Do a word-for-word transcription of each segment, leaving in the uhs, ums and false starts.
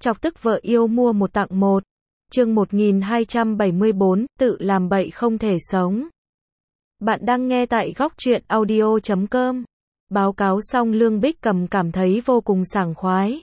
Chọc tức vợ yêu mua một tặng một. Chương một nghìn hai trăm bảy mươi bốn, tự làm bậy không thể sống. Bạn đang nghe tại góc truyện audio chấm com. Báo cáo xong Lương Bích Cầm cảm thấy vô cùng sảng khoái.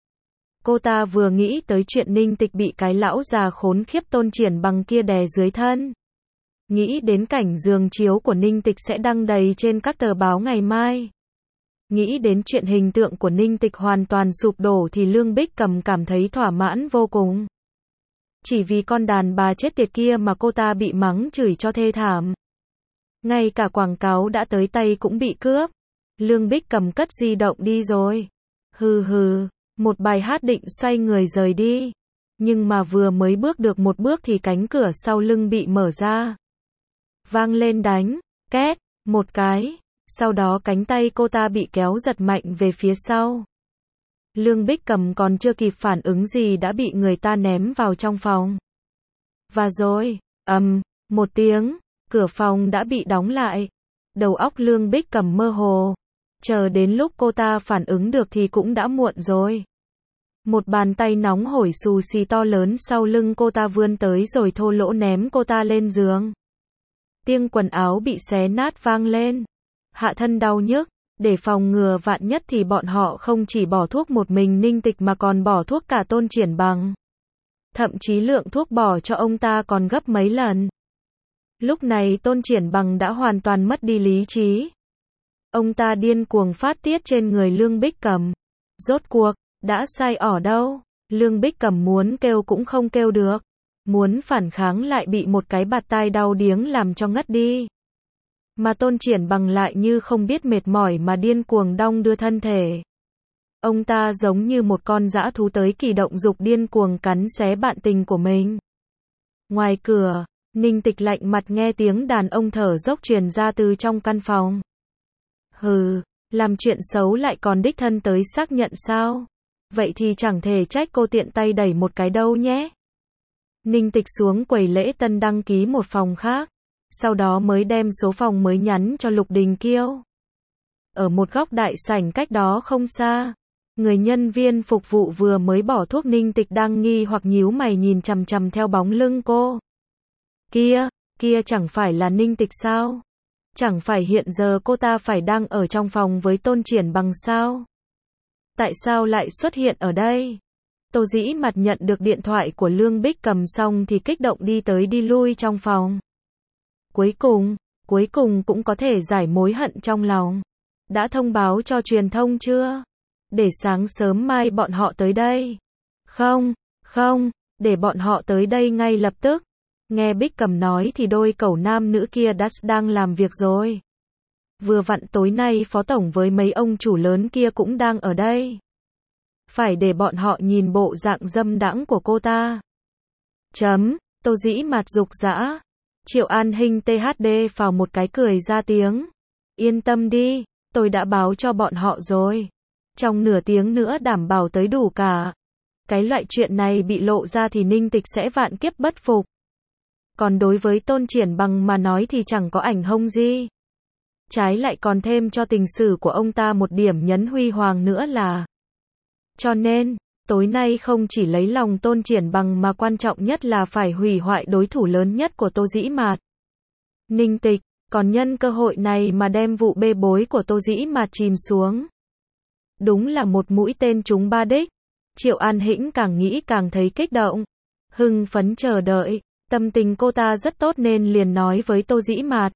Cô ta vừa nghĩ tới chuyện Ninh Tịch bị cái lão già khốn khiếp Tôn Triển Bằng kia đè dưới thân. Nghĩ đến cảnh giường chiếu của Ninh Tịch sẽ đăng đầy trên các tờ báo ngày mai. Nghĩ đến chuyện hình tượng của Ninh Tịch hoàn toàn sụp đổ thì Lương Bích Cầm cảm thấy thỏa mãn vô cùng. Chỉ vì con đàn bà chết tiệt kia mà cô ta bị mắng chửi cho thê thảm. Ngay cả quảng cáo đã tới tay cũng bị cướp. Lương Bích Cầm cất di động đi rồi. Hừ hừ, một bài hát định xoay người rời đi. Nhưng mà vừa mới bước được một bước thì cánh cửa sau lưng bị mở ra. Vang lên đánh, két, một cái. Sau đó cánh tay cô ta bị kéo giật mạnh về phía sau. Lương Bích Cầm còn chưa kịp phản ứng gì đã bị người ta ném vào trong phòng. Và rồi, ầm, um, một tiếng, cửa phòng đã bị đóng lại. Đầu óc Lương Bích Cầm mơ hồ. Chờ đến lúc cô ta phản ứng được thì cũng đã muộn rồi. Một bàn tay nóng hổi xù xì to lớn sau lưng cô ta vươn tới rồi thô lỗ ném cô ta lên giường. Tiếng quần áo bị xé nát vang lên. Hạ thân đau nhức, để phòng ngừa vạn nhất thì bọn họ không chỉ bỏ thuốc một mình Ninh Tịch mà còn bỏ thuốc cả Tôn Triển Bằng. Thậm chí lượng thuốc bỏ cho ông ta còn gấp mấy lần. Lúc này Tôn Triển Bằng đã hoàn toàn mất đi lý trí. Ông ta điên cuồng phát tiết trên người Lương Bích Cầm. Rốt cuộc, đã sai ở đâu? Lương Bích Cầm muốn kêu cũng không kêu được. Muốn phản kháng lại bị một cái bạt tai đau điếng làm cho ngất đi. Mà Tôn Triển Bằng lại như không biết mệt mỏi mà điên cuồng đong đưa thân thể. Ông ta giống như một con dã thú tới kỳ động dục điên cuồng cắn xé bạn tình của mình. Ngoài cửa, Ninh Tịch lạnh mặt nghe tiếng đàn ông thở dốc truyền ra từ trong căn phòng. Hừ, làm chuyện xấu lại còn đích thân tới xác nhận sao? Vậy thì chẳng thể trách cô tiện tay đẩy một cái đâu nhé. Ninh Tịch xuống quầy lễ tân đăng ký một phòng khác. Sau đó mới đem số phòng mới nhắn cho Lục Đình Kiêu. Ở một góc đại sảnh cách đó không xa, người nhân viên phục vụ vừa mới bỏ thuốc Ninh Tịch đang nghi hoặc nhíu mày nhìn chằm chằm theo bóng lưng cô. Kia, kia chẳng phải là Ninh Tịch sao? Chẳng phải hiện giờ cô ta phải đang ở trong phòng với Tôn Triển Bằng sao? Tại sao lại xuất hiện ở đây? Tô Dĩ Mặt nhận được điện thoại của Lương Bích Cầm xong thì kích động đi tới đi lui trong phòng. Cuối cùng, cuối cùng cũng có thể giải mối hận trong lòng. Đã thông báo cho truyền thông chưa? Để sáng sớm mai bọn họ tới đây. Không, không, để bọn họ tới đây ngay lập tức. Nghe Bích Cầm nói thì đôi cẩu nam nữ kia đã đang làm việc rồi. Vừa vặn tối nay phó tổng với mấy ông chủ lớn kia cũng đang ở đây. Phải để bọn họ nhìn bộ dạng dâm đãng của cô ta. Chấm, Tô Dĩ Mặt dục dã. Triệu An Hinh tê hát đê vào một cái cười ra tiếng. Yên tâm đi, tôi đã báo cho bọn họ rồi. Trong nửa tiếng nữa đảm bảo tới đủ cả. Cái loại chuyện này bị lộ ra thì Ninh Tịch sẽ vạn kiếp bất phục. Còn đối với Tôn Triển Bằng mà nói thì chẳng có ảnh hông gì. Trái lại còn thêm cho tình sử của ông ta một điểm nhấn huy hoàng nữa là. Cho nên, tối nay không chỉ lấy lòng Tôn Triển Bằng mà quan trọng nhất là phải hủy hoại đối thủ lớn nhất của Tô Dĩ Mạt. Ninh Tịch, còn nhân cơ hội này mà đem vụ bê bối của Tô Dĩ Mạt chìm xuống. Đúng là một mũi tên trúng ba đích. Triệu An Hĩnh càng nghĩ càng thấy kích động. Hưng phấn chờ đợi, tâm tình cô ta rất tốt nên liền nói với Tô Dĩ Mạt.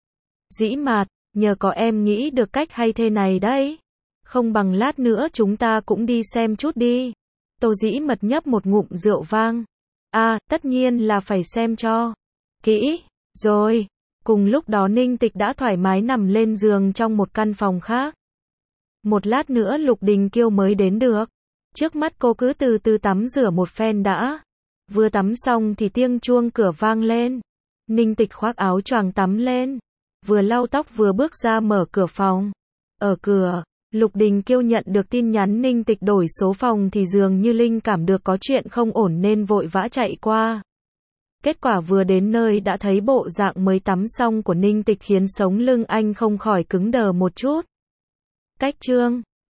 Dĩ Mạt, nhờ có em nghĩ được cách hay thế này đấy. Không bằng lát nữa chúng ta cũng đi xem chút đi. Tô Dĩ Mật nhấp một ngụm rượu vang. À, tất nhiên là phải xem cho kỹ. Rồi, cùng lúc đó Ninh Tịch đã thoải mái nằm lên giường trong một căn phòng khác. Một lát nữa Lục Đình Kiêu mới đến được. Trước mắt cô cứ từ từ tắm rửa một phen đã. Vừa tắm xong thì tiếng chuông cửa vang lên. Ninh Tịch khoác áo choàng tắm lên. Vừa lau tóc vừa bước ra mở cửa phòng. Ở cửa, Lục Đình Kiêu nhận được tin nhắn Ninh Tịch đổi số phòng thì dường như linh cảm được có chuyện không ổn nên vội vã chạy qua. Kết quả vừa đến nơi đã thấy bộ dạng mới tắm xong của Ninh Tịch khiến sống lưng anh không khỏi cứng đờ một chút. Cách chương